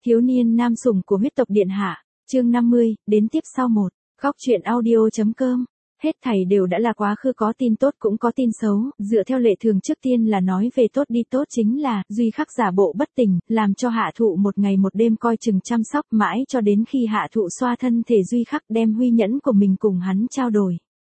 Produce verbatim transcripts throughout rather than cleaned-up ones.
Thiếu niên nam sủng của huyết tộc điện hạ, chương năm mươi, đến tiếp sau một. Góc truyện audio.com. Hết thảy đều đã là quá khứ, có tin tốt cũng có tin xấu, dựa theo lệ thường trước tiên là nói về tốt đi. Tốt chính là, Duy Khắc giả bộ bất tỉnh, làm cho Hạ Thụ một ngày một đêm coi chừng chăm sóc mãi cho đến khi Hạ Thụ xoa thân thể Duy Khắc đem huy nhẫn của mình cùng hắn trao đổi.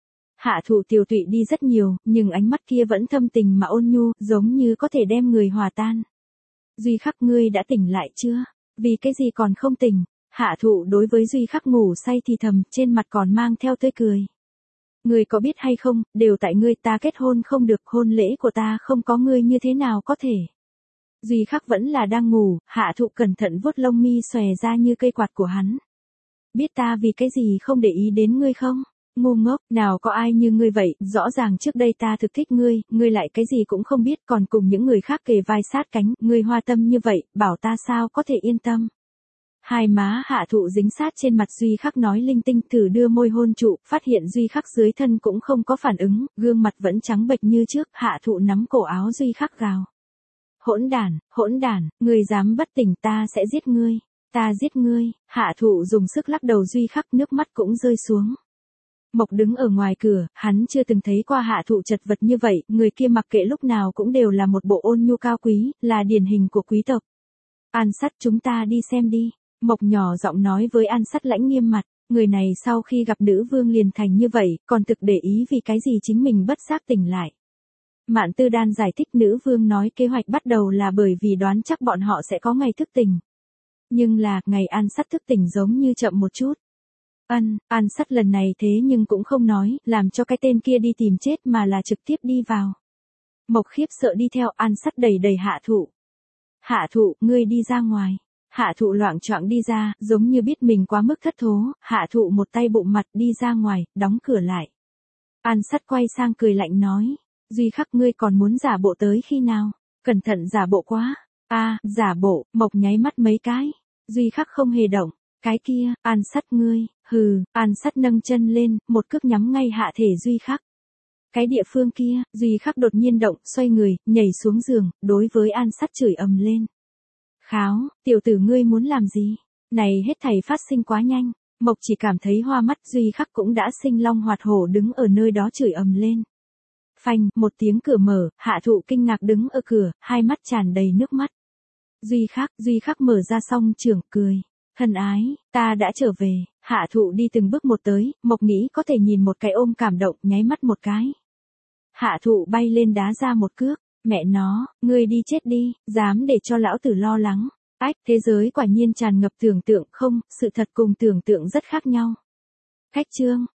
Hạ Thụ tiều tụy đi rất nhiều, nhưng ánh mắt kia vẫn thâm tình mà ôn nhu, giống như có thể đem người hòa tan. Duy Khắc, ngươi đã tỉnh lại chưa? Vì cái gì còn không tỉnh? Hạ Thụ đối với Duy Khắc ngủ say thì thầm, trên mặt còn mang theo tươi cười. Ngươi có biết hay không, đều tại ngươi, ta kết hôn không được, hôn lễ của ta không có ngươi như thế nào có thể. Duy Khắc vẫn là đang ngủ, Hạ Thụ cẩn thận vuốt lông mi xòe ra như cây quạt của hắn. Biết ta vì cái gì không để ý đến ngươi không? Ngu ngốc, nào có ai như ngươi vậy, rõ ràng trước đây ta thực thích ngươi, ngươi lại cái gì cũng không biết, còn cùng những người khác kề vai sát cánh, ngươi hoa tâm như vậy, bảo ta sao có thể yên tâm. Hai má Hạ Thụ dính sát trên mặt Duy Khắc nói linh tinh, thử đưa môi hôn trụ, phát hiện Duy Khắc dưới thân cũng không có phản ứng, gương mặt vẫn trắng bệch như trước. Hạ Thụ nắm cổ áo Duy Khắc gào. Hỗn đản, hỗn đản, ngươi dám bất tỉnh ta sẽ giết ngươi, ta giết ngươi. Hạ Thụ dùng sức lắc đầu Duy Khắc, nước mắt cũng rơi xuống. Mộc đứng ở ngoài cửa, hắn chưa từng thấy qua Hạ Thụ chật vật như vậy, người kia mặc kệ lúc nào cũng đều là một bộ ôn nhu cao quý, là điển hình của quý tộc. An Sắt, chúng ta đi xem đi. Mộc nhỏ giọng nói với An Sắt lãnh nghiêm mặt, người này sau khi gặp nữ vương liền thành như vậy, còn thực để ý vì cái gì chính mình bất giác tỉnh lại. Mạn Tư Đan giải thích, nữ vương nói kế hoạch bắt đầu là bởi vì đoán chắc bọn họ sẽ có ngày thức tỉnh. Nhưng là, ngày An Sắt thức tỉnh giống như chậm một chút. Ân, An Sắt lần này thế nhưng cũng không nói, làm cho cái tên kia đi tìm chết mà là trực tiếp đi vào. Mộc khiếp sợ đi theo, An Sắt đầy đầy Hạ Thụ. Hạ Thụ, ngươi đi ra ngoài. Hạ Thụ loạng choạng đi ra, giống như biết mình quá mức thất thố, Hạ Thụ một tay bụng mặt đi ra ngoài, đóng cửa lại. An Sắt quay sang cười lạnh nói, Duy Khắc, ngươi còn muốn giả bộ tới khi nào? Cẩn thận giả bộ quá. A, giả bộ. Mộc nháy mắt mấy cái. Duy Khắc không hề động. Cái kia, An Sắt ngươi, hừ. An Sắt nâng chân lên, một cước nhắm ngay hạ thể Duy Khắc. Cái địa phương kia, Duy Khắc đột nhiên động, xoay người, nhảy xuống giường, đối với An Sắt chửi ầm lên. Kháo, tiểu tử ngươi muốn làm gì? Này hết thảy phát sinh quá nhanh. Mộc chỉ cảm thấy hoa mắt, Duy Khắc cũng đã sinh long hoạt hổ đứng ở nơi đó chửi ầm lên. Phanh, một tiếng cửa mở, Hạ Thụ kinh ngạc đứng ở cửa, hai mắt tràn đầy nước mắt. Duy Khắc, Duy Khắc mở ra song trưởng, cười. Thân ái, ta đã trở về. Hạ Thụ đi từng bước một tới, Mộc nghĩ có thể nhìn một cái ôm cảm động, nháy mắt một cái. Hạ Thụ bay lên đá ra một cước. Mẹ nó, ngươi đi chết đi, dám để cho lão tử lo lắng. Ách, thế giới quả nhiên tràn ngập tưởng tượng, không, sự thật cùng tưởng tượng rất khác nhau. Cách chương.